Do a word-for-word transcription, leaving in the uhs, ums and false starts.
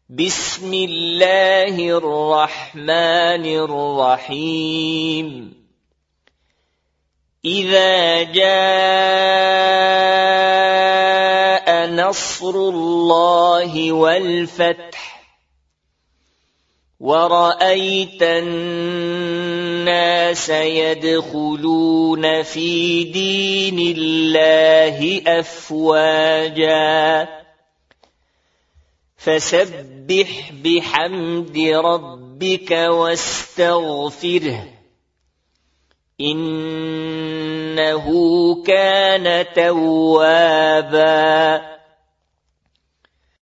بسم الله الرحمن الرحيم إذا جاء نصر الله والفتح ورأيت الناس يدخلون في دين الله أفواجا فسبح بحمد ربك واستغفره إنه كان توابا